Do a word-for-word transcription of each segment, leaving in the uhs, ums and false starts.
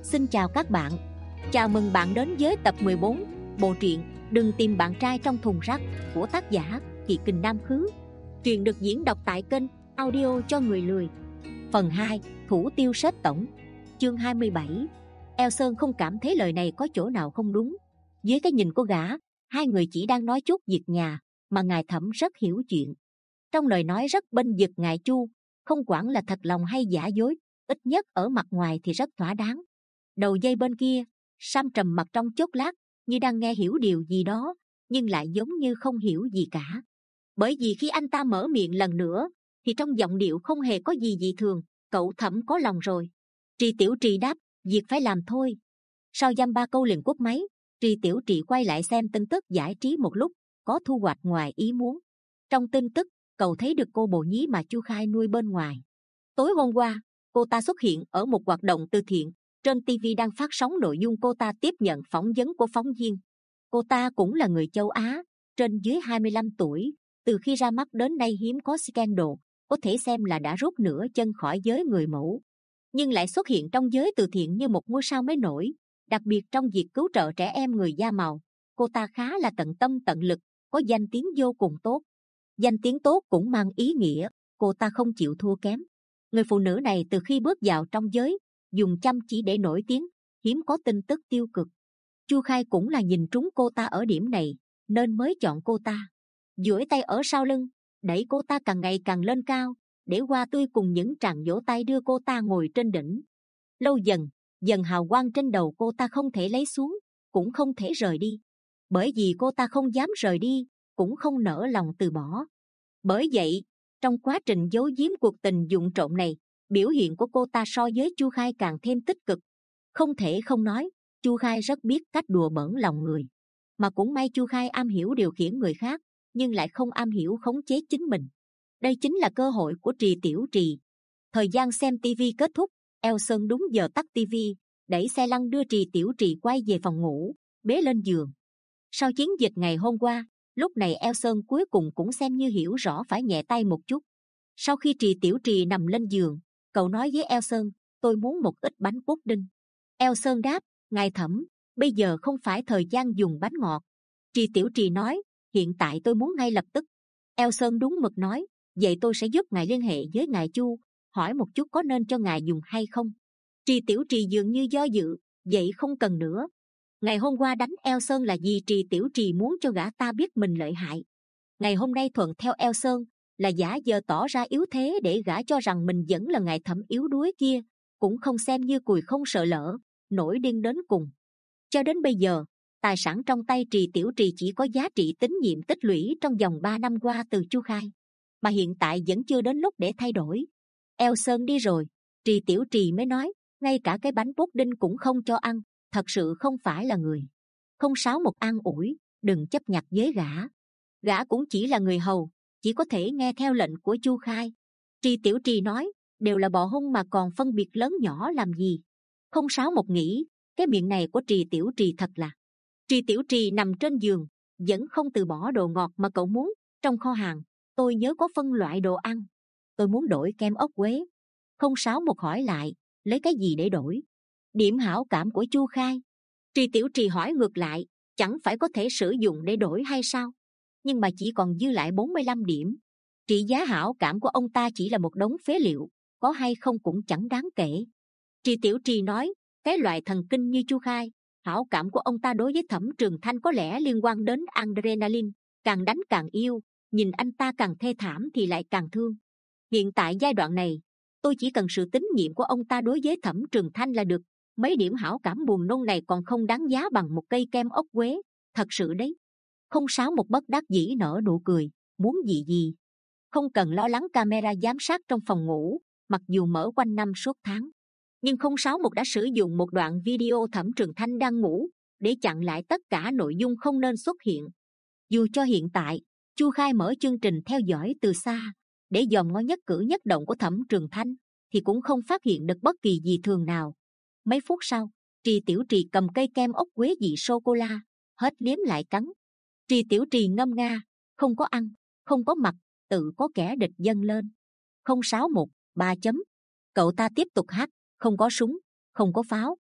Xin chào các bạn. Chào mừng bạn đến với tập mười bốn bộ truyện Đừng tìm bạn trai trong thùng rác của tác giả Kỳ Kình Nam Khứ. Truyện được diễn đọc tại kênh Audio cho người lười. Phần hai, Thủ tiêu sếp tổng. Chương hai mươi bảy. Eo Sơn không cảm thấy lời này có chỗ nào không đúng. Dưới cái nhìn của gã, hai người chỉ đang nói chút việc nhà, mà ngài Thẩm rất hiểu chuyện. Trong lời nói rất bênh vực ngài Chu, không quản là thật lòng hay giả dối, ít nhất ở mặt ngoài thì rất thỏa đáng. Đầu dây bên kia, Sam trầm mặt trong chốc lát, như đang nghe hiểu điều gì đó, nhưng lại giống như không hiểu gì cả. Bởi vì khi anh ta mở miệng lần nữa, thì trong giọng điệu không hề có gì dị thường. Cậu Thẩm có lòng rồi. Trì Tiểu Trì đáp, việc phải làm thôi. Sau dăm ba câu liền cúp máy, Trì Tiểu Trì quay lại xem tin tức giải trí một lúc, có thu hoạch ngoài ý muốn. Trong tin tức, cậu thấy được cô bồ nhí mà Chu Khai nuôi bên ngoài. Tối hôm qua, cô ta xuất hiện ở một hoạt động từ thiện. Trên ti vi đang phát sóng nội dung cô ta tiếp nhận phỏng vấn của phóng viên. Cô ta cũng là người châu Á, trên dưới hai mươi lăm tuổi. Từ khi ra mắt đến nay hiếm có scandal, có thể xem là đã rút nửa chân khỏi giới người mẫu. Nhưng lại xuất hiện trong giới từ thiện như một ngôi sao mới nổi, đặc biệt trong việc cứu trợ trẻ em người da màu. Cô ta khá là tận tâm tận lực, có danh tiếng vô cùng tốt. Danh tiếng tốt cũng mang ý nghĩa cô ta không chịu thua kém. Người phụ nữ này từ khi bước vào trong giới, dùng chăm chỉ để nổi tiếng, hiếm có tin tức tiêu cực. Chu Khai cũng là nhìn trúng cô ta ở điểm này, nên mới chọn cô ta. Duỗi tay ở sau lưng, đẩy cô ta càng ngày càng lên cao, để hoa tươi cùng những tràng vỗ tay đưa cô ta ngồi trên đỉnh. Lâu dần, dần hào quang trên đầu cô ta không thể lấy xuống, cũng không thể rời đi. Bởi vì cô ta không dám rời đi, cũng không nỡ lòng từ bỏ. Bởi vậy, trong quá trình giấu giếm cuộc tình vụng trộm này, biểu hiện của cô ta so với Chu Khai càng thêm tích cực. Không thể không nói, Chu Khai rất biết cách đùa bỡn lòng người. Mà cũng may Chu Khai am hiểu điều khiển người khác, nhưng lại không am hiểu khống chế chính mình. Đây chính là cơ hội của Trì Tiểu Trì. Thời gian xem tivi kết thúc, Eo Sơn đúng giờ tắt tivi, đẩy xe lăn đưa Trì Tiểu Trì quay về phòng ngủ, bế lên giường. Sau chiến dịch ngày hôm qua, lúc này Eo Sơn cuối cùng cũng xem như hiểu rõ phải nhẹ tay một chút. Sau khi Trì Tiểu Trì nằm lên giường, cậu nói với Eo Sơn, tôi muốn một ít bánh pudding. Eo Sơn đáp, ngài Thẩm, bây giờ không phải thời gian dùng bánh ngọt. Trì Tiểu Trì nói, hiện tại tôi muốn ngay lập tức. Eo Sơn đúng mực nói, vậy tôi sẽ giúp ngài liên hệ với ngài Chu, hỏi một chút có nên cho ngài dùng hay không. Trì Tiểu Trì dường như do dự, vậy không cần nữa. Ngày hôm qua đánh Eo Sơn là vì Trì Tiểu Trì muốn cho gã ta biết mình lợi hại. Ngày hôm nay thuận theo Eo Sơn là giả giờ tỏ ra yếu thế để gã cho rằng mình vẫn là ngài Thẩm yếu đuối kia, cũng không xem như cùi không sợ lỡ, nổi điên đến cùng. Cho đến bây giờ, tài sản trong tay Trì Tiểu Trì chỉ có giá trị tín nhiệm tích lũy trong vòng ba năm qua từ Chu Khai, mà hiện tại vẫn chưa đến lúc để thay đổi. Eo Sơn đi rồi, Trì Tiểu Trì mới nói, ngay cả cái bánh pudding cũng không cho ăn, thật sự không phải là người. Không Sáu một an ủi, đừng chấp nhặt với gã. Gã cũng chỉ là người hầu, chỉ có thể nghe theo lệnh của Chu Khai. Trì Tiểu Trì nói, đều là bò hung mà còn phân biệt lớn nhỏ làm gì. Không Sáu một nghĩ, cái miệng này của Trì Tiểu Trì thật là. Trì Tiểu Trì nằm trên giường, vẫn không từ bỏ đồ ngọt mà cậu muốn. Trong kho hàng, tôi nhớ có phân loại đồ ăn, tôi muốn đổi kem ốc quế. Không Sáu một hỏi lại, lấy cái gì để đổi? Điểm hảo cảm của Chu Khai. Trì Tiểu Trì hỏi ngược lại, chẳng phải có thể sử dụng để đổi hay sao? Nhưng mà chỉ còn dư lại bốn mươi lăm điểm. Trị giá hảo cảm của ông ta chỉ là một đống phế liệu, có hay không cũng chẳng đáng kể. Trì Tiểu Trì nói, cái loại thần kinh như Chu Khai, hảo cảm của ông ta đối với Thẩm Trường Thanh có lẽ liên quan đến adrenaline, càng đánh càng yêu, nhìn anh ta càng thê thảm thì lại càng thương. Hiện tại giai đoạn này, tôi chỉ cần sự tín nhiệm của ông ta đối với Thẩm Trường Thanh là được. Mấy điểm hảo cảm buồn nôn này còn không đáng giá bằng một cây kem ốc quế, thật sự đấy. Không Sáu một bất đắc dĩ nở nụ cười, muốn gì gì. Không cần lo lắng camera giám sát trong phòng ngủ, mặc dù mở quanh năm suốt tháng. Nhưng Không Sáu một đã sử dụng một đoạn video Thẩm Trường Thanh đang ngủ, để chặn lại tất cả nội dung không nên xuất hiện. Dù cho hiện tại, Chu Khai mở chương trình theo dõi từ xa, để dòm ngó nhất cử nhất động của Thẩm Trường Thanh, thì cũng không phát hiện được bất kỳ gì thường nào. Mấy phút sau, Trì Tiểu Trì cầm cây kem ốc quế vị sô cô la, hết liếm lại cắn. Trì Tiểu Trì ngâm nga, không có ăn, không có mặc, tự có kẻ địch dâng lên. Không Sáu một, ba chấm. Cậu ta tiếp tục hát, không có súng, không có pháo,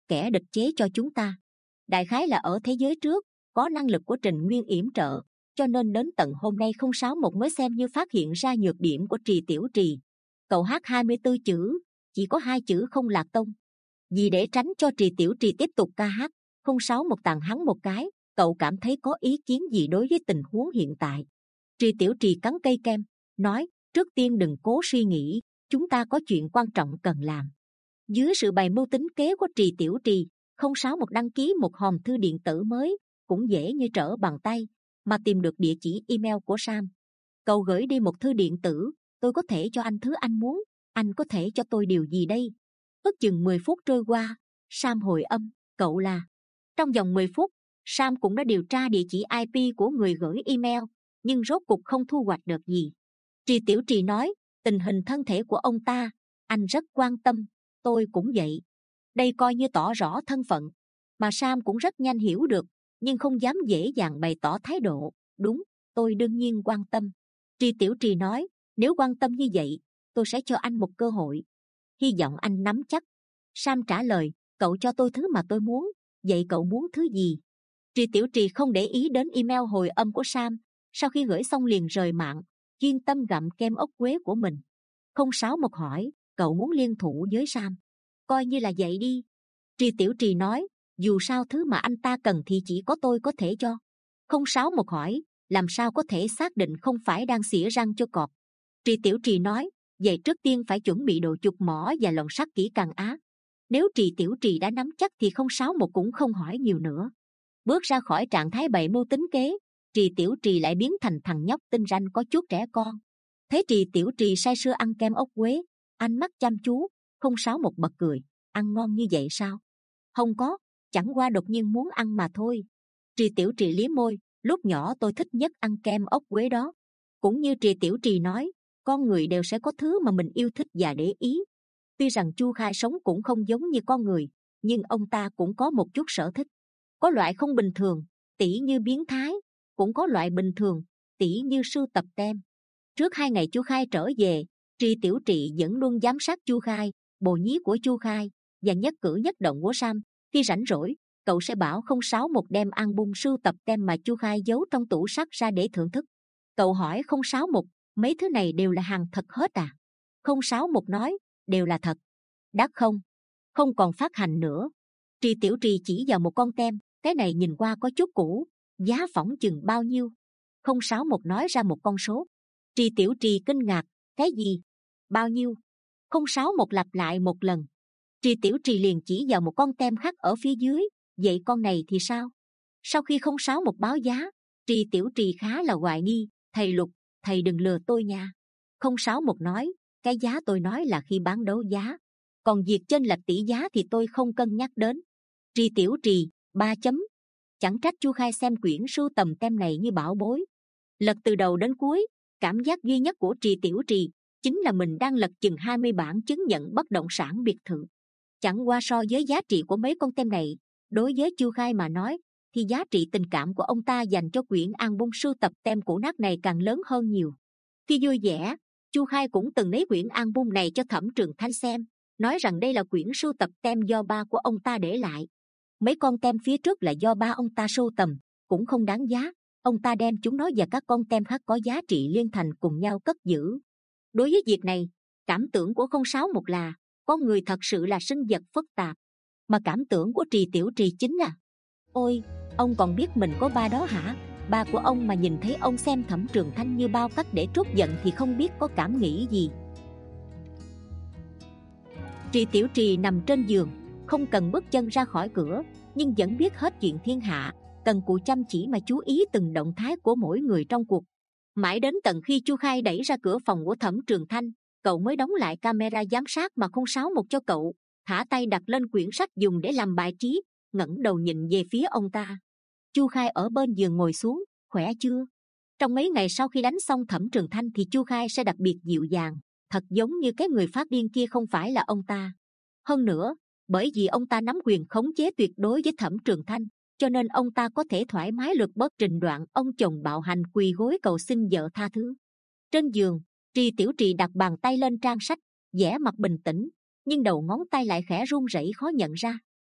kẻ địch chế cho chúng ta. Đại khái là ở thế giới trước có năng lực của Trình Nguyên yểm trợ, cho nên đến tận hôm nay không sáu một mới xem như phát hiện ra nhược điểm của Trì Tiểu Trì. Cậu hát hai mươi tư chữ, chỉ có hai chữ không lạc tông. Vì để tránh cho Trì Tiểu Trì tiếp tục ca hát, không sáu một tàn hắn một cái. Cậu cảm thấy có ý kiến gì đối với tình huống hiện tại? Trì Tiểu Trì cắn cây kem, nói, trước tiên đừng cố suy nghĩ, chúng ta có chuyện quan trọng cần làm. Dưới sự bày mưu tính kế của Trì Tiểu Trì, không sáu một đăng ký một hòm thư điện tử mới, cũng dễ như trở bàn tay, mà tìm được địa chỉ email của Sam. Cậu gửi đi một thư điện tử, tôi có thể cho anh thứ anh muốn, anh có thể cho tôi điều gì đây? Ước chừng mười phút trôi qua, Sam hồi âm, cậu là. Trong vòng mười phút, Sam cũng đã điều tra địa chỉ i pê của người gửi email, nhưng rốt cục không thu hoạch được gì. Trì Tiểu Trì nói, tình hình thân thể của ông ta, anh rất quan tâm, tôi cũng vậy. Đây coi như tỏ rõ thân phận, mà Sam cũng rất nhanh hiểu được, nhưng không dám dễ dàng bày tỏ thái độ. Đúng, tôi đương nhiên quan tâm. Trì Tiểu Trì nói, nếu quan tâm như vậy, tôi sẽ cho anh một cơ hội. Hy vọng anh nắm chắc. Sam trả lời, cậu cho tôi thứ mà tôi muốn, vậy cậu muốn thứ gì? Trì Tiểu Trì không để ý đến email hồi âm của Sam, sau khi gửi xong liền rời mạng, chuyên tâm gặm kem ốc quế của mình. Không sáu một hỏi, cậu muốn liên thủ với Sam? Coi như là vậy đi. Trì Tiểu Trì nói, dù sao thứ mà anh ta cần thì chỉ có tôi có thể cho. Không sáu một hỏi, làm sao có thể xác định không phải đang xỉa răng cho cọp? Trì Tiểu Trì nói, vậy trước tiên phải chuẩn bị đồ chụp mỏ và lồng sắt kỹ càng á. Nếu Trì Tiểu Trì đã nắm chắc thì không sáu một cũng không hỏi nhiều nữa. Bước ra khỏi trạng thái bày mưu tính kế, Trì Tiểu Trì lại biến thành thằng nhóc tinh ranh có chút trẻ con. Thấy Trì Tiểu Trì say sưa ăn kem ốc quế, ánh mắt chăm chú, không sáu một bật cười, ăn ngon như vậy sao? Không có, chẳng qua đột nhiên muốn ăn mà thôi. Trì Tiểu Trì liếm môi, lúc nhỏ tôi thích nhất ăn kem ốc quế đó. Cũng như Trì Tiểu Trì nói, con người đều sẽ có thứ mà mình yêu thích và để ý. Tuy rằng Chu Khai sống cũng không giống như con người, nhưng ông ta cũng có một chút sở thích. Có loại không bình thường, tỉ như biến thái, cũng có loại bình thường, tỉ như sưu tập tem. Trước hai ngày Chu Khai trở về, Trì Tiểu Trì vẫn luôn giám sát Chu Khai, bồ nhí của Chu Khai và nhất cử nhất động của Sam. Khi rảnh rỗi, cậu sẽ bảo không sáu một đem album sưu tập tem mà Chu Khai giấu trong tủ sắt ra để thưởng thức. Cậu hỏi không sáu một, mấy thứ này đều là hàng thật hết à? Không sáu một nói, đều là thật. Đắt không? Không còn phát hành nữa. Trì Tiểu Trì chỉ vào một con tem, cái này nhìn qua có chút cũ, giá phỏng chừng bao nhiêu? Không sáu một nói ra một con số. Trì Tiểu Trì kinh ngạc, cái gì? Bao nhiêu? Không sáu một lặp lại một lần. Trì Tiểu Trì liền chỉ vào một con tem khác ở phía dưới, vậy con này thì sao? Sau khi không sáu một báo giá, Trì Tiểu Trì khá là hoài nghi, thầy Lục, thầy đừng lừa tôi nha. Không sáu một nói, cái giá tôi nói là khi bán đấu giá, còn việc chênh lệch tỷ giá thì tôi không cân nhắc đến. Trì Tiểu Trì, ba chấm. Chẳng trách Chu Khai xem quyển sưu tầm tem này như bảo bối. Lật từ đầu đến cuối, cảm giác duy nhất của Trì Tiểu Trì chính là mình đang lật chừng hai mươi bản chứng nhận bất động sản biệt thự. Chẳng qua so với giá trị của mấy con tem này, đối với Chu Khai mà nói, thì giá trị tình cảm của ông ta dành cho quyển album sưu tập tem cũ nát này càng lớn hơn nhiều. Khi vui vẻ, Chu Khai cũng từng lấy quyển album này cho Thẩm Trường Thanh xem, nói rằng đây là quyển sưu tập tem do ba của ông ta để lại. Mấy con tem phía trước là do ba ông ta sưu tầm, cũng không đáng giá. Ông ta đem chúng nó và các con tem khác có giá trị liên thành cùng nhau cất giữ. Đối với việc này, cảm tưởng của không sáu một là con người thật sự là sinh vật phức tạp, mà cảm tưởng của Trì Tiểu Trì chính là ôi, ông còn biết mình có ba đó hả? Ba của ông mà nhìn thấy ông xem Thẩm Trường Thanh như bao cách để trút giận thì không biết có cảm nghĩ gì. Trì Tiểu Trì nằm trên giường, không cần bước chân ra khỏi cửa, nhưng vẫn biết hết chuyện thiên hạ, cần cù chăm chỉ mà chú ý từng động thái của mỗi người trong cuộc. Mãi đến tận khi Chu Khai đẩy ra cửa phòng của Thẩm Trường Thanh, cậu mới đóng lại camera giám sát mà không sáu một cho cậu, thả tay đặt lên quyển sách dùng để làm bài trí, ngẩng đầu nhìn về phía ông ta. Chu Khai ở bên giường ngồi xuống, khỏe chưa? Trong mấy ngày sau khi đánh xong Thẩm Trường Thanh thì Chu Khai sẽ đặc biệt dịu dàng, thật giống như cái người phát điên kia không phải là ông ta. Hơn nữa, bởi vì ông ta nắm quyền khống chế tuyệt đối với Thẩm Trường Thanh, cho nên ông ta có thể thoải mái lược bớt trình đoạn ông chồng bạo hành quỳ gối cầu xin vợ tha thứ. Trên giường, Trì Tiểu Trì đặt bàn tay lên trang sách, vẻ mặt bình tĩnh, nhưng đầu ngón tay lại khẽ run rẩy khó nhận ra.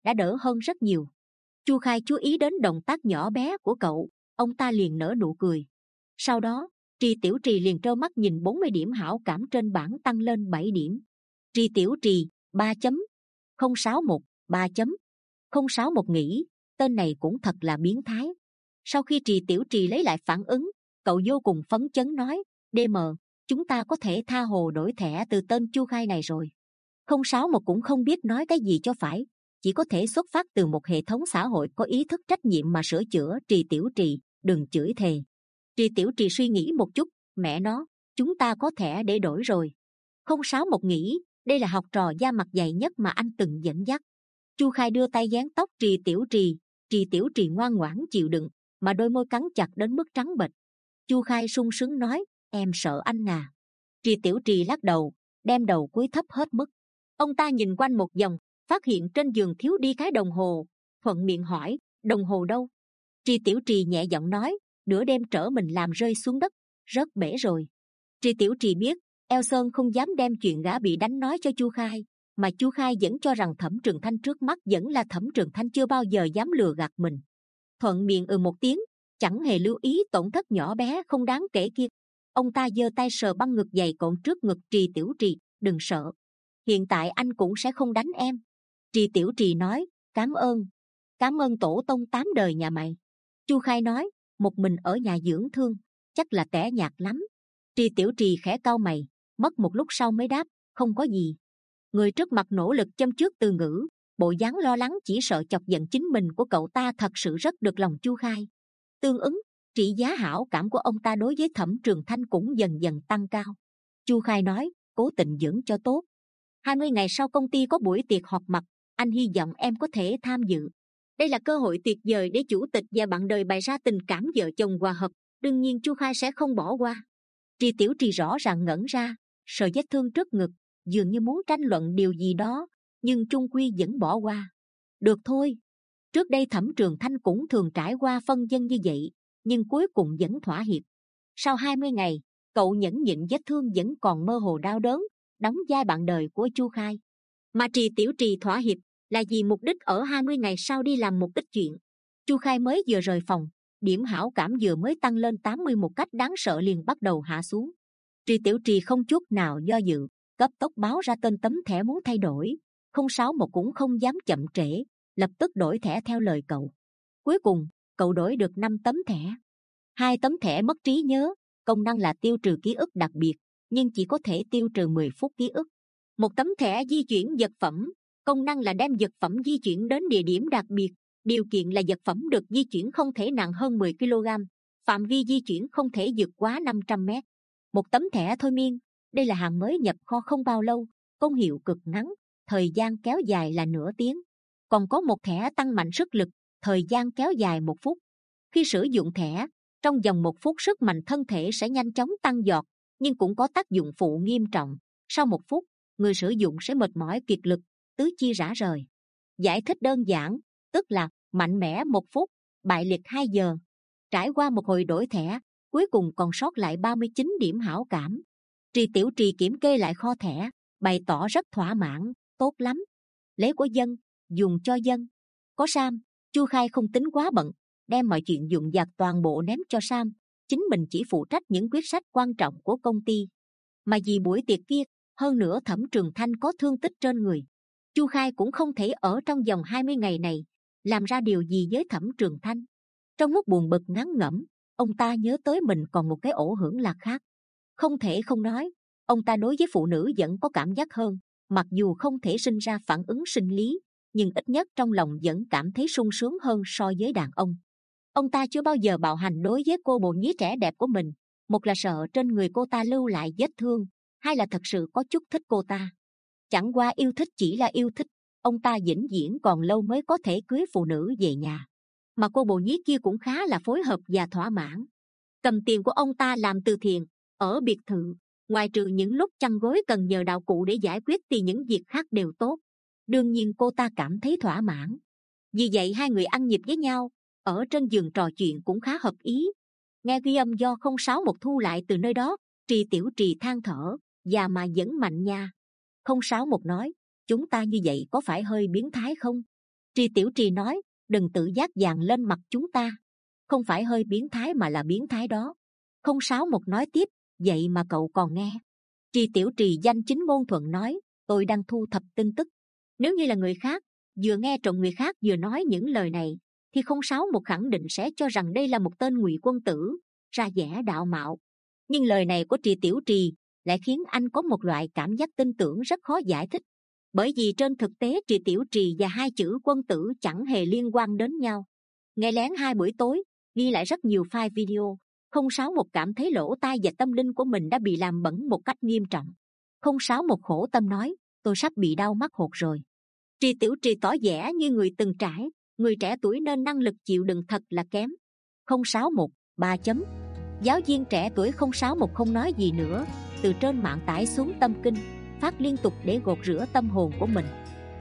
đã đỡ hơn rất nhiều. Chu Khai chú ý đến động tác nhỏ bé của cậu, ông ta liền nở nụ cười. Sau đó, Tri Tiểu Trì liền trơ mắt nhìn bốn mươi điểm hảo cảm trên bảng tăng lên bảy điểm. Tri Tiểu Trì, ba chấm không sáu một, ba chấm không sáu một nghĩ, tên này cũng thật là biến thái. Sau khi Trì Tiểu Trì lấy lại phản ứng, cậu vô cùng phấn chấn nói, đê em, chúng ta có thể tha hồ đổi thẻ từ tên Chu Khai này rồi. Không sáu một cũng không biết nói cái gì cho phải, chỉ có thể xuất phát từ một hệ thống xã hội có ý thức trách nhiệm mà sửa chữa. Trì Tiểu Trì, đừng chửi thề. Trì Tiểu Trì suy nghĩ một chút, mẹ nó, chúng ta có thẻ để đổi rồi. Không sáu một nghĩ, đây là học trò da mặt dày nhất mà anh từng dẫn dắt. Chu Khai đưa tay dán tóc Trì Tiểu Trì, Trì Tiểu Trì ngoan ngoãn chịu đựng, mà đôi môi cắn chặt đến mức trắng bệch. Chu Khai sung sướng nói, em sợ anh à. Trì Tiểu Trì lắc đầu, đem đầu cúi thấp hết mức. Ông ta nhìn quanh một vòng, phát hiện trên giường thiếu đi cái đồng hồ, thuận miệng hỏi, đồng hồ đâu? Trì Tiểu Trì nhẹ giọng nói, nửa đêm trở mình làm rơi xuống đất, rớt bể rồi. Trì Tiểu Trì biết Eo Sơn không dám đem chuyện gã bị đánh nói cho Chu Khai, mà Chu Khai vẫn cho rằng Thẩm Trường Thanh trước mắt vẫn là Thẩm Trường Thanh, chưa bao giờ dám lừa gạt mình. Thuận miệng ừ một tiếng, chẳng hề lưu ý tổn thất nhỏ bé không đáng kể kia. Ông ta giơ tay sờ băng ngực dày cộm trước ngực Trì Tiểu Trì, đừng sợ, hiện tại anh cũng sẽ không đánh em. Trì Tiểu Trì nói, cảm ơn, cảm ơn tổ tông tám đời nhà mày. Chu Khai nói, một mình ở nhà dưỡng thương, chắc là tẻ nhạt lắm. Trì Tiểu Trì khẽ cau mày, mất một lúc sau mới đáp, không có gì. Người trước mặt nỗ lực châm trước từ ngữ, bộ dáng lo lắng chỉ sợ chọc giận chính mình của cậu ta thật sự rất được lòng Chu Khai. Tương ứng, trị giá hảo cảm của ông ta đối với Thẩm Trường Thanh cũng dần dần tăng cao. Chu Khai nói, cố tình dưỡng cho tốt. hai mươi ngày sau công ty có buổi tiệc họp mặt, anh hy vọng em có thể tham dự. Đây là cơ hội tuyệt vời để chủ tịch và bạn đời bày ra tình cảm vợ chồng hòa hợp, đương nhiên Chu Khai sẽ không bỏ qua. Trì Tiểu Trì rõ ràng ngẩn ra, sờ vết thương trước ngực, dường như muốn tranh luận điều gì đó, nhưng chung quy vẫn bỏ qua. Được thôi. Trước đây Thẩm Trường Thanh cũng thường trải qua phân vân như vậy, nhưng cuối cùng vẫn thỏa hiệp. Sau hai mươi ngày, cậu nhẫn nhịn vết thương vẫn còn mơ hồ đau đớn, đóng vai bạn đời của Chu Khai. Mà Trì Tiểu Trì thỏa hiệp là vì mục đích ở hai mươi ngày sau đi làm một ít chuyện. Chu Khai mới vừa rời phòng, điểm hảo cảm vừa mới tăng lên tám mươi một cách đáng sợ liền bắt đầu hạ xuống. Trì Tiểu Trì không chút nào do dự, cấp tốc báo ra tên tấm thẻ muốn thay đổi. Không sáu một cũng không dám chậm trễ, lập tức đổi thẻ theo lời cậu. Cuối cùng, cậu đổi được năm tấm thẻ. Hai tấm thẻ mất trí nhớ, công năng là tiêu trừ ký ức đặc biệt, nhưng chỉ có thể tiêu trừ mười phút ký ức. Một tấm thẻ di chuyển vật phẩm, công năng là đem vật phẩm di chuyển đến địa điểm đặc biệt, điều kiện là vật phẩm được di chuyển không thể nặng hơn mười ki lô gam, phạm vi di chuyển không thể vượt quá năm trăm mét. Một tấm thẻ thôi miên, đây là hàng mới nhập kho không bao lâu, công hiệu cực ngắn, thời gian kéo dài là nửa tiếng. Còn có một thẻ tăng mạnh sức lực, thời gian kéo dài một phút. Khi sử dụng thẻ, trong vòng một phút sức mạnh thân thể sẽ nhanh chóng tăng giọt, nhưng cũng có tác dụng phụ nghiêm trọng. Sau một phút, người sử dụng sẽ mệt mỏi kiệt lực, tứ chi rã rời. Giải thích đơn giản, tức là mạnh mẽ một phút, bại liệt hai giờ. Trải qua một hồi đổi thẻ, cuối cùng còn sót lại ba mươi chín điểm hảo cảm. Trì Tiểu Trì kiểm kê lại kho thẻ, bày tỏ rất thỏa mãn, tốt lắm. Lấy của dân, dùng cho dân. Có Sam, Chu Khai không tính quá bận, đem mọi chuyện dụng vặt toàn bộ ném cho Sam, chính mình chỉ phụ trách những quyết sách quan trọng của công ty. Mà vì buổi tiệc kia, hơn nữa Thẩm Trường Thanh có thương tích trên người, Chu Khai cũng không thể ở trong vòng hai mươi ngày này làm ra điều gì với Thẩm Trường Thanh. Trong lúc buồn bực ngán ngẩm, ông ta nhớ tới mình còn một cái ổ hưởng lạc khác. Không thể không nói, ông ta đối với phụ nữ vẫn có cảm giác hơn, mặc dù không thể sinh ra phản ứng sinh lý, nhưng ít nhất trong lòng vẫn cảm thấy sung sướng hơn so với đàn ông. Ông ta chưa bao giờ bạo hành đối với cô bồ nhí trẻ đẹp của mình, một là sợ trên người cô ta lưu lại vết thương, hai là thật sự có chút thích cô ta. Chẳng qua yêu thích chỉ là yêu thích, ông ta vĩnh viễn còn lâu mới có thể cưới phụ nữ về nhà. Mà cô bồ nhí kia cũng khá là phối hợp và thỏa mãn. Cầm tiền của ông ta làm từ thiện, ở biệt thự, ngoài trừ những lúc chăn gối cần nhờ đạo cụ để giải quyết thì những việc khác đều tốt. Đương nhiên cô ta cảm thấy thỏa mãn. Vì vậy hai người ăn nhịp với nhau, ở trên giường trò chuyện cũng khá hợp ý. Nghe ghi âm do không sáu một thu lại từ nơi đó, Trì Tiểu Trì than thở, già mà vẫn mạnh nha. Không sáu một nói, chúng ta như vậy có phải hơi biến thái không? Tri Tiểu Trì nói, đừng tự giác dàn lên mặt chúng ta. Không phải hơi biến thái mà là biến thái đó. Không sáu một nói tiếp, vậy mà cậu còn nghe. Tri Tiểu Trì danh chính ngôn thuận nói, tôi đang thu thập tin tức. Nếu như là người khác, vừa nghe trộm người khác vừa nói những lời này, thì không sáu một khẳng định sẽ cho rằng đây là một tên ngụy quân tử, ra vẻ đạo mạo. Nhưng lời này của Tri Tiểu Trì lại khiến anh có một loại cảm giác tin tưởng rất khó giải thích. Bởi vì trên thực tế Tri Tiểu Trì và hai chữ quân tử chẳng hề liên quan đến nhau. Nghe lén hai buổi tối, ghi lại rất nhiều file video, không sáu một cảm thấy lỗ tai và tâm linh của mình đã bị làm bẩn một cách nghiêm trọng. Không sáu một khổ tâm nói, tôi sắp bị đau mắt hột rồi. Tri Tiểu Trì tỏ vẻ như người từng trải, người trẻ tuổi nên năng lực chịu đựng thật là kém. Không sáu một, ba chấm. Giáo viên trẻ tuổi không sáu một không nói gì nữa, từ trên mạng tải xuống tâm kinh, phát liên tục để gột rửa tâm hồn của mình.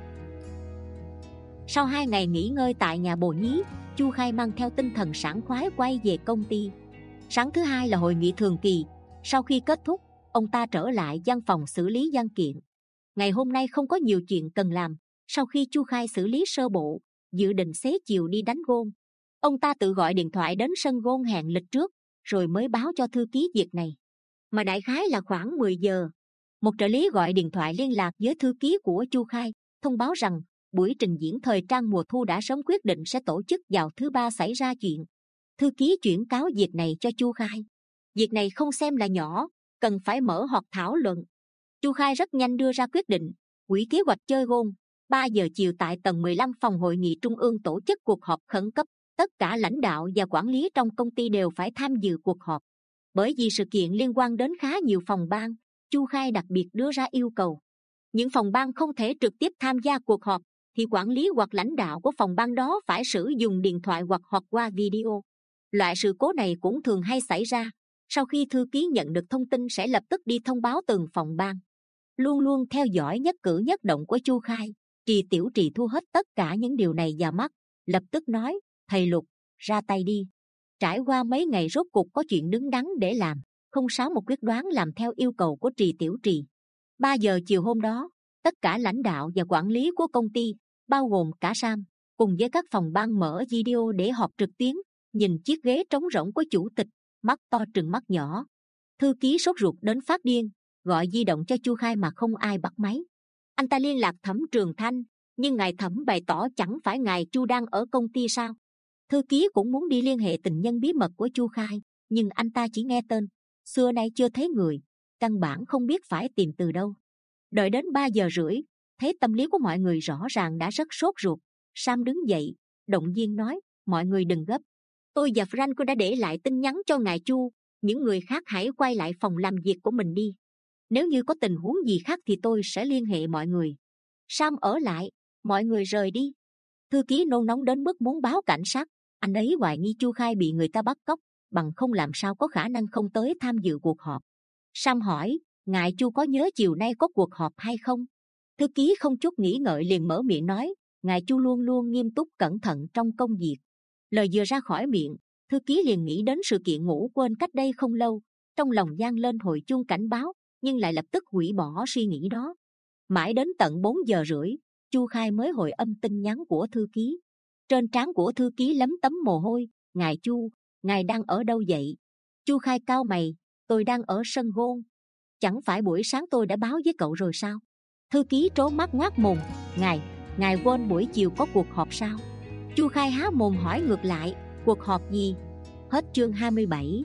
Sau hai ngày nghỉ ngơi tại nhà bồ nhí, Chu Khai mang theo tinh thần sảng khoái quay về công ty. Sáng thứ hai là hội nghị thường kỳ. Sau khi kết thúc, ông ta trở lại văn phòng xử lý văn kiện. Ngày hôm nay không có nhiều chuyện cần làm. Sau khi Chu Khai xử lý sơ bộ, dự định xế chiều đi đánh gôn. Ông ta tự gọi điện thoại đến sân gôn hẹn lịch trước, rồi mới báo cho thư ký việc này. Mà đại khái là khoảng mười giờ, một trợ lý gọi điện thoại liên lạc với thư ký của Chu Khai, thông báo rằng buổi trình diễn thời trang mùa thu đã sớm quyết định sẽ tổ chức vào thứ ba xảy ra chuyện. Thư ký chuyển cáo việc này cho Chu Khai. Việc này không xem là nhỏ, cần phải mở họp thảo luận. Chu Khai rất nhanh đưa ra quyết định, quỹ kế hoạch chơi gôn. ba giờ chiều tại tầng mười lăm phòng hội nghị trung ương tổ chức cuộc họp khẩn cấp. Tất cả lãnh đạo và quản lý trong công ty đều phải tham dự cuộc họp. Bởi vì sự kiện liên quan đến khá nhiều phòng ban, Chu Khai đặc biệt đưa ra yêu cầu. Những phòng ban không thể trực tiếp tham gia cuộc họp, thì quản lý hoặc lãnh đạo của phòng ban đó phải sử dụng điện thoại hoặc họp qua video. Loại sự cố này cũng thường hay xảy ra. Sau khi thư ký nhận được thông tin sẽ lập tức đi thông báo từng phòng ban. Luôn luôn theo dõi nhất cử nhất động của Chu Khai, Tri Tiểu Trì thu hết tất cả những điều này vào mắt, lập tức nói, thầy Lục, ra tay đi. Trải qua mấy ngày rốt cục có chuyện đứng đắn để làm, không sáu một quyết đoán làm theo yêu cầu của Tri Tiểu Trì. ba giờ chiều hôm đó, tất cả lãnh đạo và quản lý của công ty, bao gồm cả Sam, cùng với các phòng ban mở video để họp trực tuyến, nhìn chiếc ghế trống rỗng của chủ tịch, mắt to trừng mắt nhỏ. Thư ký sốt ruột đến phát điên, gọi di động cho Chu Khai mà không ai bắt máy. Anh ta liên lạc Thẩm Trường Thanh, nhưng ngài Thẩm bày tỏ chẳng phải ngài Chu đang ở công ty sao. Thư ký cũng muốn đi liên hệ tình nhân bí mật của Chu Khai, nhưng anh ta chỉ nghe tên, xưa nay chưa thấy người, căn bản không biết phải tìm từ đâu. Đợi đến ba giờ rưỡi, thấy tâm lý của mọi người rõ ràng đã rất sốt ruột. Sam đứng dậy, động viên nói, mọi người đừng gấp. Tôi và Franco đã để lại tin nhắn cho ngài Chu, những người khác hãy quay lại phòng làm việc của mình đi. Nếu như có tình huống gì khác thì tôi sẽ liên hệ mọi người. Sam ở lại, mọi người rời đi. Thư ký nôn nóng đến mức muốn báo cảnh sát. Anh ấy hoài nghi Chu Khai bị người ta bắt cóc, bằng không làm sao có khả năng không tới tham dự cuộc họp. Sam hỏi, ngài Chu có nhớ chiều nay có cuộc họp hay không? Thư ký không chút nghĩ ngợi liền mở miệng nói, ngài Chu luôn luôn nghiêm túc cẩn thận trong công việc. Lời vừa ra khỏi miệng, thư ký liền nghĩ đến sự kiện ngủ quên cách đây không lâu, trong lòng vang lên hồi chuông cảnh báo, nhưng lại lập tức hủy bỏ suy nghĩ đó. Mãi đến tận bốn giờ rưỡi, Chu Khai mới hồi âm tin nhắn của thư ký. Trên trán của thư ký lấm tấm mồ hôi. Ngài Chu, ngài đang ở đâu vậy? Chu Khai cau mày, tôi đang ở sân gôn. Chẳng phải buổi sáng tôi đã báo với cậu rồi sao? Thư ký trố mắt ngoác mồm, ngài, ngài quên buổi chiều có cuộc họp sao? Chu Khai há mồm hỏi ngược lại, cuộc họp gì? Hết chương hai mươi bảy.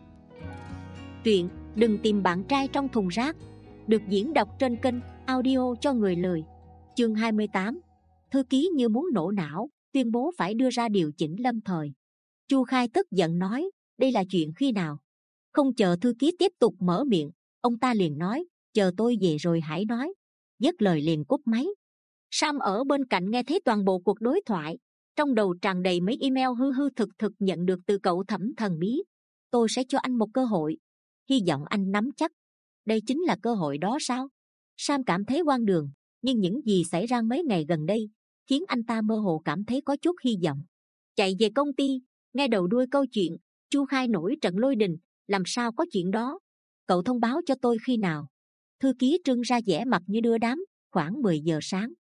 Truyện Đừng Tìm Bạn Trai Trong Thùng Rác được diễn đọc trên kênh audio cho người lười. Chương hai mươi tám. Thư ký như muốn nổ não, tuyên bố phải đưa ra điều chỉnh lâm thời. Chu Khai tức giận nói, đây là chuyện khi nào? Không chờ thư ký tiếp tục mở miệng, ông ta liền nói, chờ tôi về rồi hãy nói. Dứt lời liền cúp máy. Sam ở bên cạnh nghe thấy toàn bộ cuộc đối thoại, trong đầu tràn đầy mấy email hư hư thực thực nhận được từ cậu Thẩm thần bí. Tôi sẽ cho anh một cơ hội, hy vọng anh nắm chắc. Đây chính là cơ hội đó sao? Sam cảm thấy hoang đường, nhưng những gì xảy ra mấy ngày gần đây khiến anh ta mơ hồ cảm thấy có chút hy vọng. Chạy về công ty, nghe đầu đuôi câu chuyện, Chu Khai nổi trận lôi đình, làm sao có chuyện đó? Cậu thông báo cho tôi khi nào? Thư ký trưng ra vẻ mặt như đưa đám. Khoảng mười giờ sáng.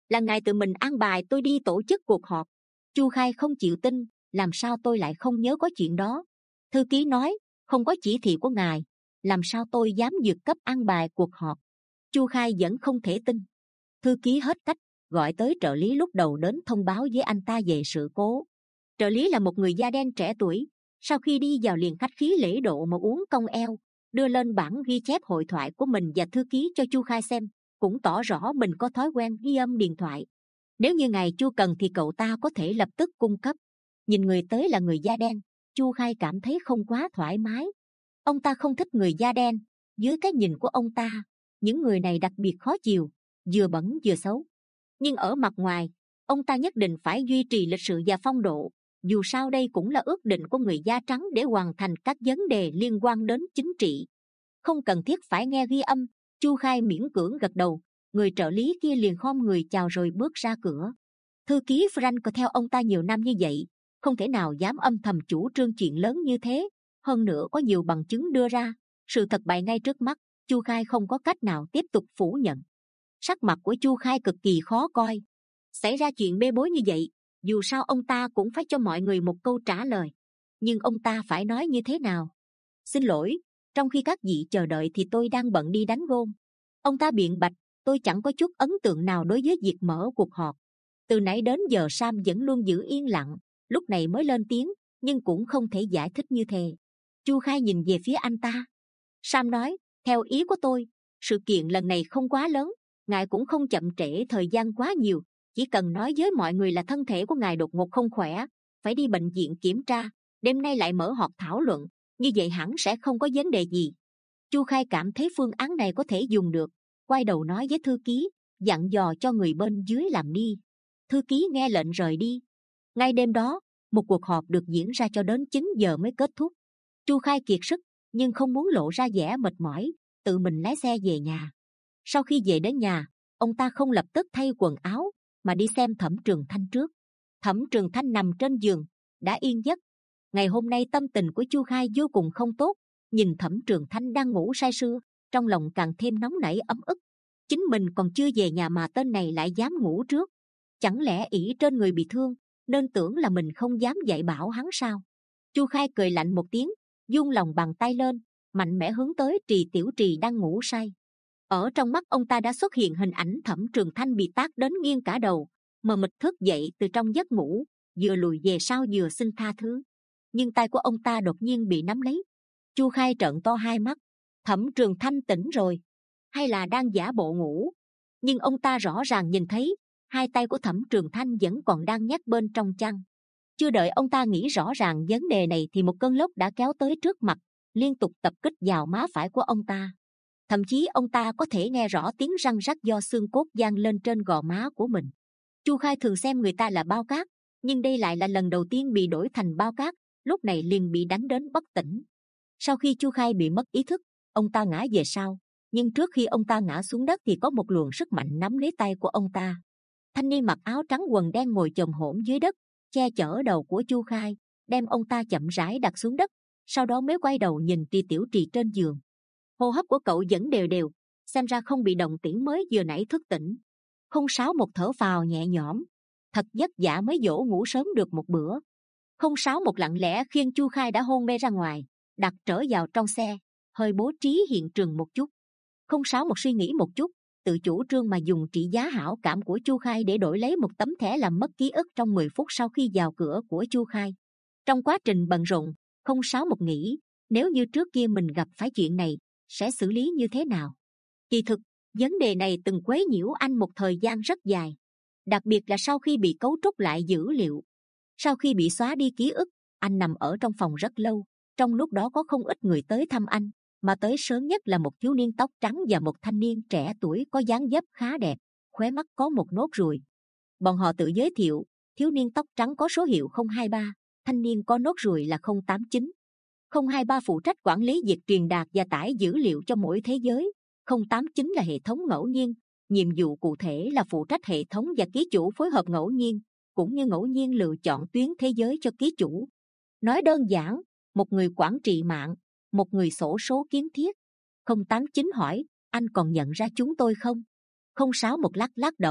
Là ngài tự mình an bài tôi đi tổ chức cuộc họp. Chu Khai không chịu tin, làm sao tôi lại không nhớ có chuyện đó? Thư ký nói, không có chỉ thị của ngài, làm sao tôi dám vượt cấp an bài cuộc họp? Chu Khai vẫn không thể tin. Thư ký hết cách, gọi tới trợ lý lúc đầu đến thông báo với anh ta về sự cố. Trợ lý là một người da đen trẻ tuổi, sau khi đi vào liền khách khí lễ độ mà uống cong eo, đưa lên bản ghi chép hội thoại của mình và thư ký cho Chu Khai xem, cũng tỏ rõ mình có thói quen ghi âm điện thoại. Nếu như ngài Chu cần thì cậu ta có thể lập tức cung cấp. Nhìn người tới là người da đen, Chu Khai cảm thấy không quá thoải mái. Ông ta không thích người da đen. Dưới cái nhìn của ông ta, những người này đặc biệt khó chịu, vừa bẩn vừa xấu. Nhưng ở mặt ngoài, ông ta nhất định phải duy trì lịch sự và phong độ. Dù sao đây cũng là ước định của người da trắng để hoàn thành các vấn đề liên quan đến chính trị. Không cần thiết phải nghe ghi âm. Chu Khai miễn cưỡng gật đầu. Người trợ lý kia liền khom người chào rồi bước ra cửa. Thư ký Frank có theo ông ta nhiều năm như vậy, không thể nào dám âm thầm chủ trương chuyện lớn như thế. Hơn nữa có nhiều bằng chứng đưa ra, sự thật bày ngay trước mắt. Chu Khai không có cách nào tiếp tục phủ nhận. Sắc mặt của Chu Khai cực kỳ khó coi. Xảy ra chuyện bê bối như vậy, dù sao ông ta cũng phải cho mọi người một câu trả lời. Nhưng ông ta phải nói như thế nào? Xin lỗi, trong khi các vị chờ đợi thì tôi đang bận đi đánh gôn. Ông ta biện bạch, tôi chẳng có chút ấn tượng nào đối với việc mở cuộc họp. Từ nãy đến giờ Sam vẫn luôn giữ yên lặng, lúc này mới lên tiếng, nhưng cũng không thể giải thích như thế. Chu Khai nhìn về phía anh ta. Sam nói, theo ý của tôi, sự kiện lần này không quá lớn, ngài cũng không chậm trễ thời gian quá nhiều, chỉ cần nói với mọi người là thân thể của ngài đột ngột không khỏe, phải đi bệnh viện kiểm tra, đêm nay lại mở họp thảo luận, như vậy hẳn sẽ không có vấn đề gì. Chu Khai cảm thấy phương án này có thể dùng được, quay đầu nói với thư ký, dặn dò cho người bên dưới làm đi. Thư ký nghe lệnh rời đi. Ngay đêm đó, một cuộc họp được diễn ra cho đến chín giờ mới kết thúc. Chu Khai kiệt sức, nhưng không muốn lộ ra vẻ mệt mỏi, tự mình lái xe về nhà. Sau khi về đến nhà, ông ta không lập tức thay quần áo, mà đi xem Thẩm Trường Thanh trước. Thẩm Trường Thanh nằm trên giường, đã yên giấc. Ngày hôm nay tâm tình của Chu Khai vô cùng không tốt, nhìn Thẩm Trường Thanh đang ngủ say sưa, trong lòng càng thêm nóng nảy ấm ức. Chính mình còn chưa về nhà mà tên này lại dám ngủ trước. Chẳng lẽ ỷ trên người bị thương, nên tưởng là mình không dám dạy bảo hắn sao? Chu Khai cười lạnh một tiếng, vung lòng bàn tay lên, mạnh mẽ hướng tới Trì Tiểu Trì đang ngủ say. Ở trong mắt ông ta đã xuất hiện hình ảnh Thẩm Trường Thanh bị tát đến nghiêng cả đầu, mờ mịt thức dậy từ trong giấc ngủ, vừa lùi về sau vừa xin tha thứ. Nhưng tay của ông ta đột nhiên bị nắm lấy. Chu Khai trợn to hai mắt. Thẩm Trường Thanh tỉnh rồi, hay là đang giả bộ ngủ? Nhưng ông ta rõ ràng nhìn thấy hai tay của Thẩm Trường Thanh vẫn còn đang nhét bên trong chăn. Chưa đợi ông ta nghĩ rõ ràng vấn đề này thì một cơn lốc đã kéo tới trước mặt, liên tục tập kích vào má phải của ông ta. Thậm chí ông ta có thể nghe rõ tiếng răng rắc do xương cốt vang lên trên gò má của mình. Chu Khai thường xem người ta là bao cát, nhưng đây lại là lần đầu tiên bị đổi thành bao cát, lúc này liền bị đánh đến bất tỉnh. Sau khi Chu Khai bị mất ý thức, ông ta ngã về sau, nhưng trước khi ông ta ngã xuống đất thì có một luồng sức mạnh nắm lấy tay của ông ta. Thanh niên mặc áo trắng quần đen ngồi chồm hổm dưới đất, che chở đầu của Chu Khai, đem ông ta chậm rãi đặt xuống đất, sau đó mới quay đầu nhìn Trì Tiểu Trì trên giường. Hô hấp của cậu vẫn đều đều, xem ra không bị động tĩnh mới vừa nãy thức tỉnh. Không sáu một thở phào nhẹ nhõm, thật vất vả mới dỗ ngủ sớm được một bữa. Không sáu một lặng lẽ khiêng Chu Khai đã hôn mê ra ngoài, đặt trở vào trong xe, hơi bố trí hiện trường một chút. Không sáu một suy nghĩ một chút, tự chủ trương mà dùng trị giá hảo cảm của Chu Khai để đổi lấy một tấm thẻ làm mất ký ức trong mười phút sau khi vào cửa của Chu Khai. Trong quá trình bận rộn, không sáu một nghĩ nếu như trước kia mình gặp phải chuyện này sẽ xử lý như thế nào. Kỳ thực vấn đề này từng quấy nhiễu anh một thời gian rất dài, đặc biệt là sau khi bị cấu trúc lại dữ liệu. Sau khi bị xóa đi ký ức, anh nằm ở trong phòng rất lâu. Trong lúc đó có không ít người tới thăm anh, mà tới sớm nhất là một thiếu niên tóc trắng và một thanh niên trẻ tuổi có dáng dấp khá đẹp, khóe mắt có một nốt ruồi. Bọn họ tự giới thiệu, thiếu niên tóc trắng có số hiệu không hai ba, thanh niên có nốt ruồi là không tám chín. không hai ba phụ trách quản lý việc truyền đạt và tải dữ liệu cho mỗi thế giới, không tám chín là hệ thống ngẫu nhiên, nhiệm vụ cụ thể là phụ trách hệ thống và ký chủ phối hợp ngẫu nhiên, cũng như ngẫu nhiên lựa chọn tuyến thế giới cho ký chủ. Nói đơn giản, một người quản trị mạng, một người xổ số kiến thiết. không tám chín hỏi, anh còn nhận ra chúng tôi không? không sáu một lắc lắc đầu,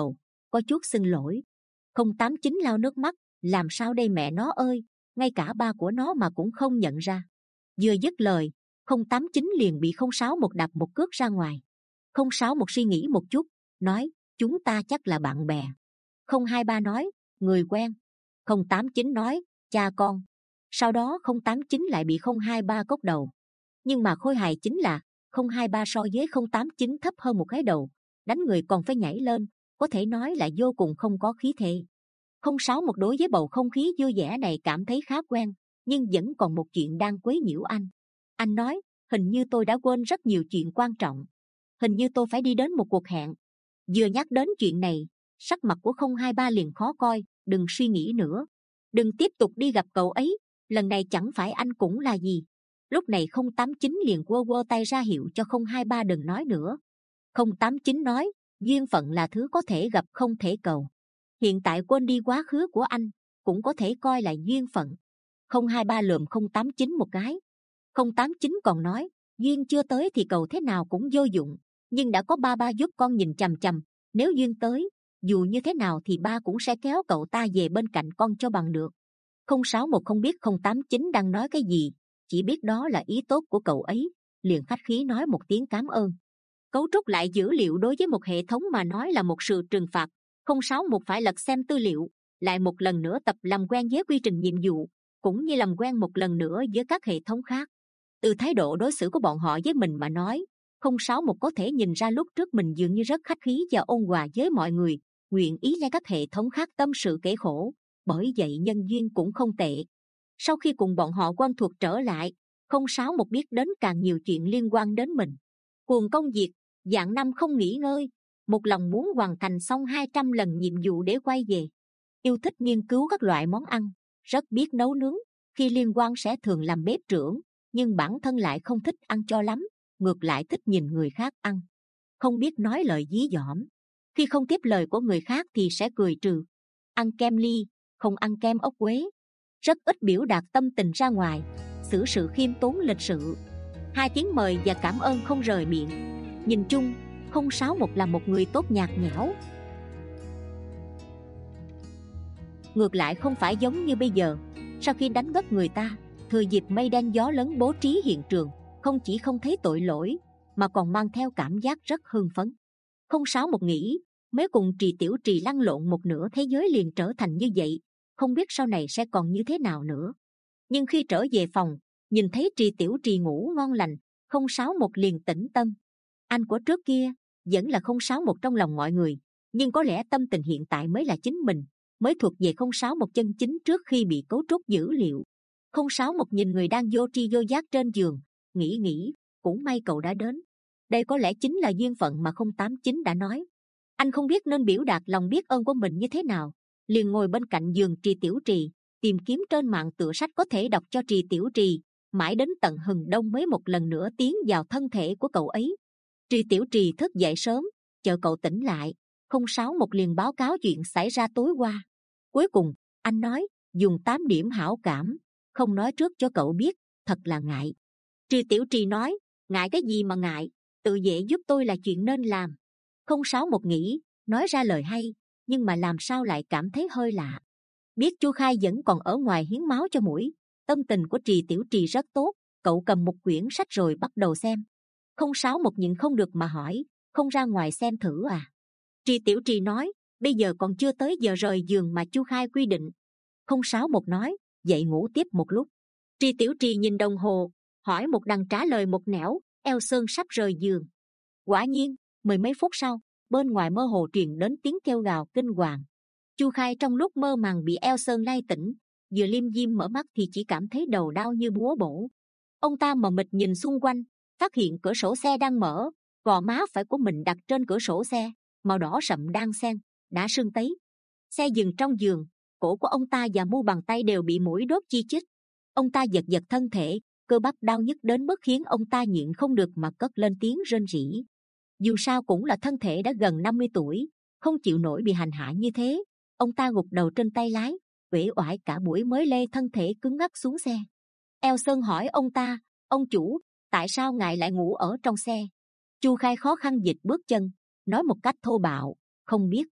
có chút xin lỗi. Không tám chín lao nước mắt, làm sao đây mẹ nó ơi, ngay cả ba của nó mà cũng không nhận ra. Vừa dứt lời, không tám chín liền bị không sáu một đạp một cước ra ngoài. Không sáu một suy nghĩ một chút, nói, chúng ta chắc là bạn bè. Không hai ba nói, người quen. Không tám chín nói, cha con. Sau đó không tám chín lại bị không hai ba cốc đầu. Nhưng mà khôi hài chính là không hai ba so với không tám chín thấp hơn một cái đầu, đánh người còn phải nhảy lên, có thể nói là vô cùng không có khí thế. Không sáu một đối với bầu không khí vui vẻ này cảm thấy khá quen, nhưng vẫn còn một chuyện đang quấy nhiễu anh. Anh nói, hình như tôi đã quên rất nhiều chuyện quan trọng. Hình như tôi phải đi đến một cuộc hẹn. Vừa nhắc đến chuyện này, sắc mặt của không hai ba liền khó coi. Đừng suy nghĩ nữa, đừng tiếp tục đi gặp cậu ấy, lần này chẳng phải anh cũng là gì. Lúc này không tám chín liền quơ quơ tay ra hiệu cho không hai ba đừng nói nữa. Không tám chín nói, duyên phận là thứ có thể gặp không thể cầu. Hiện tại quên đi quá khứ của anh cũng có thể coi là duyên phận. Không hai ba lườm không tám chín một cái. Không tám chín còn nói, duyên chưa tới thì cầu thế nào cũng vô dụng, nhưng đã có ba ba giúp con nhìn chằm chằm, nếu duyên tới, dù như thế nào thì ba cũng sẽ kéo cậu ta về bên cạnh con cho bằng được. Không sáu một không biết không tám chín đang nói cái gì, chỉ biết đó là ý tốt của cậu ấy, liền khách khí nói một tiếng cảm ơn. Cấu trúc lại dữ liệu đối với một hệ thống mà nói là một sự trừng phạt. Không sáu một phải lật xem tư liệu, lại một lần nữa tập làm quen với quy trình nhiệm vụ, cũng như làm quen một lần nữa với các hệ thống khác. Từ thái độ đối xử của bọn họ với mình mà nói, không sáu một có thể nhìn ra lúc trước mình dường như rất khách khí và ôn hòa với mọi người, nguyện ý nghe các hệ thống khác tâm sự kể khổ, bởi vậy nhân duyên cũng không tệ. Sau khi cùng bọn họ quen thuộc trở lại, không sáu một biết đến càng nhiều chuyện liên quan đến mình. Cuồng công việc, dạng năm không nghỉ ngơi, một lòng muốn hoàn thành xong hai trăm lần nhiệm vụ để quay về. Yêu thích nghiên cứu các loại món ăn, rất biết nấu nướng, khi liên quan sẽ thường làm bếp trưởng, nhưng bản thân lại không thích ăn cho lắm, ngược lại thích nhìn người khác ăn. Không biết nói lời dí dỏm, khi không tiếp lời của người khác thì sẽ cười trừ. Ăn kem ly, không ăn kem ốc quế. Rất ít biểu đạt tâm tình ra ngoài, xử sự khiêm tốn lịch sự. Hai tiếng mời và cảm ơn không rời miệng. Nhìn chung, không sáu một là một người tốt nhạt nhẽo. Ngược lại không phải giống như bây giờ, sau khi đánh ngất người ta, thừa dịp mây đen gió lớn bố trí hiện trường, không chỉ không thấy tội lỗi, mà còn mang theo cảm giác rất hưng phấn. Không sáu một nghĩ, mới cùng Trì Tiểu Trì lăn lộn một nửa thế giới liền trở thành như vậy, không biết sau này sẽ còn như thế nào nữa. Nhưng khi trở về phòng, nhìn thấy Trì Tiểu Trì ngủ ngon lành, không sáu một liền tĩnh tâm. Anh của trước kia vẫn là không sáu một trong lòng mọi người, nhưng có lẽ tâm tình hiện tại mới là chính mình, mới thuộc về không sáu một chân chính trước khi bị cấu trúc dữ liệu. Không sáu một nhìn người đang vô tri vô giác trên giường, nghĩ nghĩ, cũng may cậu đã đến. Đây có lẽ chính là duyên phận mà không tám chín đã nói. Anh không biết nên biểu đạt lòng biết ơn của mình như thế nào, liền ngồi bên cạnh giường Trì Tiểu Trì, tìm kiếm trên mạng tựa sách có thể đọc cho Trì Tiểu Trì, mãi đến tận hừng đông mới một lần nữa tiến vào thân thể của cậu ấy. Trì Tiểu Trì thức dậy sớm, chờ cậu tỉnh lại, không sáu một liền báo cáo chuyện xảy ra tối qua. Cuối cùng, anh nói, dùng tám điểm hảo cảm, không nói trước cho cậu biết, thật là ngại. Trì Tiểu Trì nói, ngại cái gì mà ngại, tự vệ giúp tôi là chuyện nên làm. Không sáu một nghĩ, nói ra lời hay, nhưng mà làm sao lại cảm thấy hơi lạ. Biết Chu Khai vẫn còn ở ngoài hiến máu cho muỗi, tâm tình của Trì Tiểu Trì rất tốt, cậu cầm một quyển sách rồi bắt đầu xem. Không sáu một nhịn không được mà hỏi, không ra ngoài xem thử à? Trì Tiểu Trì nói, bây giờ còn chưa tới giờ rời giường mà Chu Khai quy định. Không sáu một nói, dậy ngủ tiếp một lúc. Trì Tiểu Trì nhìn đồng hồ, hỏi một đằng trả lời một nẻo, eo sơn sắp rời giường. Quả nhiên, mười mấy phút sau, bên ngoài mơ hồ truyền đến tiếng kêu gào kinh hoàng. Chu Khai trong lúc mơ màng bị eo sơn lay tỉnh, vừa liêm diêm mở mắt thì chỉ cảm thấy đầu đau như búa bổ. Ông ta mờ mịt nhìn xung quanh, phát hiện cửa sổ xe đang mở, gò má phải của mình đặt trên cửa sổ xe, màu đỏ sậm đang xen, đã sưng tấy. Xe dừng trong giường, cổ của ông ta và mu bàn tay đều bị muỗi đốt chi chít. Ông ta giật giật thân thể, cơ bắp đau nhức đến mức khiến ông ta nhịn không được mà cất lên tiếng rên rỉ. Dù sao cũng là thân thể đã gần năm mươi tuổi, không chịu nổi bị hành hạ như thế. Ông ta gục đầu trên tay lái, uể oải cả buổi mới lê thân thể cứng ngắc xuống xe. Eo Sơn hỏi ông ta, ông chủ, tại sao ngài lại ngủ ở trong xe? Chu Khai khó khăn dịch bước chân, nói một cách thô bạo, không biết.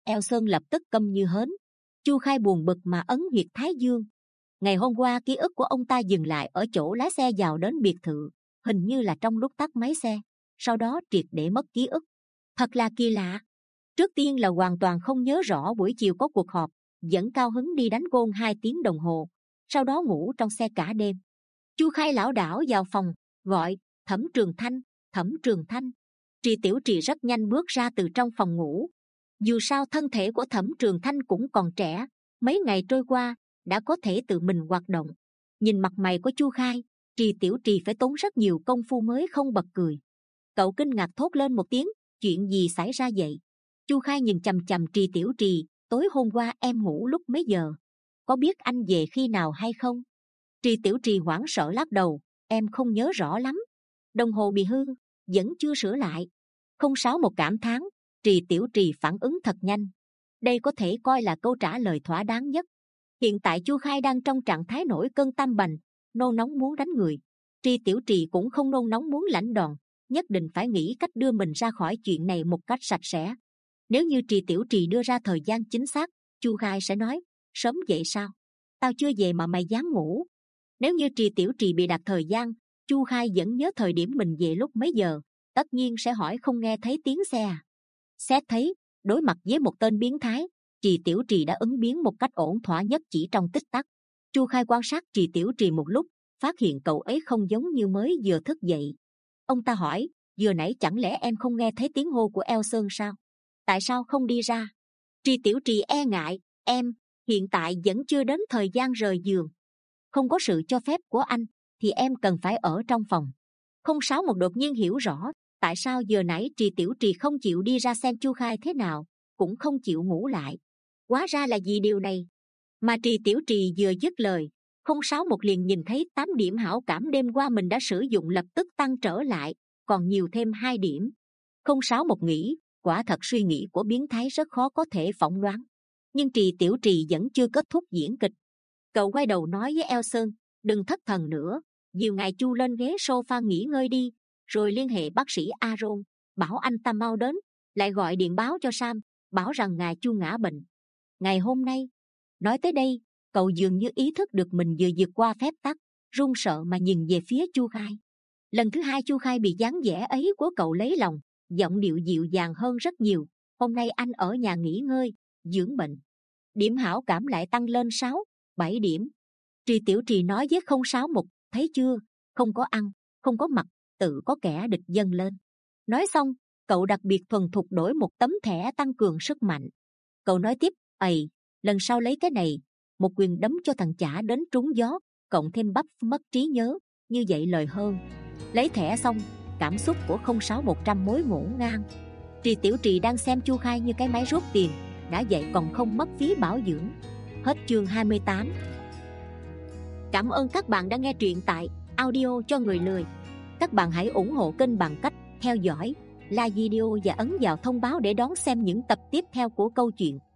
Eo Sơn lập tức câm như hến. Chu Khai buồn bực mà ấn huyệt thái dương. Ngày hôm qua ký ức của ông ta dừng lại ở chỗ lái xe vào đến biệt thự, hình như là trong lúc tắt máy xe, sau đó triệt để mất ký ức. Thật là kỳ lạ. Trước tiên là hoàn toàn không nhớ rõ buổi chiều có cuộc họp, dẫn cao hứng đi đánh gôn hai tiếng đồng hồ, sau đó ngủ trong xe cả đêm. Chu Khai lảo đảo vào phòng, gọi Thẩm Trường Thanh, Thẩm Trường Thanh. Trì Tiểu Trì rất nhanh bước ra từ trong phòng ngủ. Dù sao thân thể của Thẩm Trường Thanh cũng còn trẻ, mấy ngày trôi qua đã có thể tự mình hoạt động. Nhìn mặt mày của Chu Khai, Trì Tiểu Trì phải tốn rất nhiều công phu mới không bật cười. Cậu kinh ngạc thốt lên một tiếng, chuyện gì xảy ra vậy? Chu Khai nhìn chằm chằm Trì Tiểu Trì, tối hôm qua em ngủ lúc mấy giờ? Có biết anh về khi nào hay không? Trì Tiểu Trì hoảng sợ lắc đầu, em không nhớ rõ lắm. Đồng hồ bị hư, vẫn chưa sửa lại. Không sáu một cảm thán, Trì Tiểu Trì phản ứng thật nhanh. Đây có thể coi là câu trả lời thỏa đáng nhất. Hiện tại Chu Khai đang trong trạng thái nổi cơn tam bành, nôn nóng muốn đánh người. Trì Tiểu Trì cũng không nôn nóng muốn lãnh đòn, nhất định phải nghĩ cách đưa mình ra khỏi chuyện này một cách sạch sẽ. Nếu như Trì Tiểu Trì đưa ra thời gian chính xác, Chu Khai sẽ nói, sớm vậy sao? Tao chưa về mà mày dám ngủ. Nếu như Trì Tiểu Trì bị đặt thời gian, Chu Khai vẫn nhớ thời điểm mình về lúc mấy giờ, tất nhiên sẽ hỏi không nghe thấy tiếng xe à? Xét thấy, đối mặt với một tên biến thái, Trì Tiểu Trì đã ứng biến một cách ổn thỏa nhất chỉ trong tích tắc. Chu Khai quan sát Trì Tiểu Trì một lúc, phát hiện cậu ấy không giống như mới vừa thức dậy. Ông ta hỏi, vừa nãy chẳng lẽ em không nghe thấy tiếng hô của Eo Sơn sao? Tại sao không đi ra? Trì Tiểu Trì e ngại, em hiện tại vẫn chưa đến thời gian rời giường. Không có sự cho phép của anh thì em cần phải ở trong phòng. Không sáu một đột nhiên hiểu rõ tại sao giờ nãy Trì Tiểu Trì không chịu đi ra xem Chu Khai thế nào, cũng không chịu ngủ lại. Hóa ra là vì điều này. Mà Trì Tiểu Trì vừa dứt lời, không sáu một liền nhìn thấy tám điểm hảo cảm đêm qua mình đã sử dụng lập tức tăng trở lại, còn nhiều thêm hai điểm. Không sáu một nghĩ, quả thật suy nghĩ của biến thái rất khó có thể phỏng đoán. Nhưng Trì Tiểu Trì vẫn chưa kết thúc diễn kịch. Cậu quay đầu nói với Eo Sơn, đừng thất thần nữa, dìu ngài Chu lên ghế sofa nghỉ ngơi đi, rồi liên hệ bác sĩ Aaron, bảo anh ta mau đến, lại gọi điện báo cho Sam, bảo rằng ngài Chu ngã bệnh. Ngày hôm nay, nói tới đây, cậu dường như ý thức được mình vừa vượt qua phép tắc, run sợ mà nhìn về phía Chu Khai. Lần thứ hai Chu Khai bị dáng vẻ ấy của cậu lấy lòng, giọng điệu dịu dàng hơn rất nhiều. Hôm nay anh ở nhà nghỉ ngơi, dưỡng bệnh. Điểm hảo cảm lại tăng lên sáu, bảy điểm. Trì Tiểu Trì nói với không sáu một, thấy chưa, không có ăn, không có mặc, tự có kẻ địch dâng lên. Nói xong, cậu đặc biệt thuần thục đổi một tấm thẻ tăng cường sức mạnh. Cậu nói tiếp, ầy, lần sau lấy cái này, một quyền đấm cho thằng chả đến trúng gió, cộng thêm bắp mất trí nhớ, như vậy lời hơn. Lấy thẻ xong, cảm xúc của không sáu một trăm mối ngổn ngang. Trì Tiểu Trì đang xem Chu Khai như cái máy rút tiền, đã vậy còn không mất phí bảo dưỡng. Hết chương hai mươi tám. Cảm ơn các bạn đã nghe truyện tại audio cho người lười. Các bạn hãy ủng hộ kênh bằng cách theo dõi, like video và ấn vào thông báo để đón xem những tập tiếp theo của câu chuyện.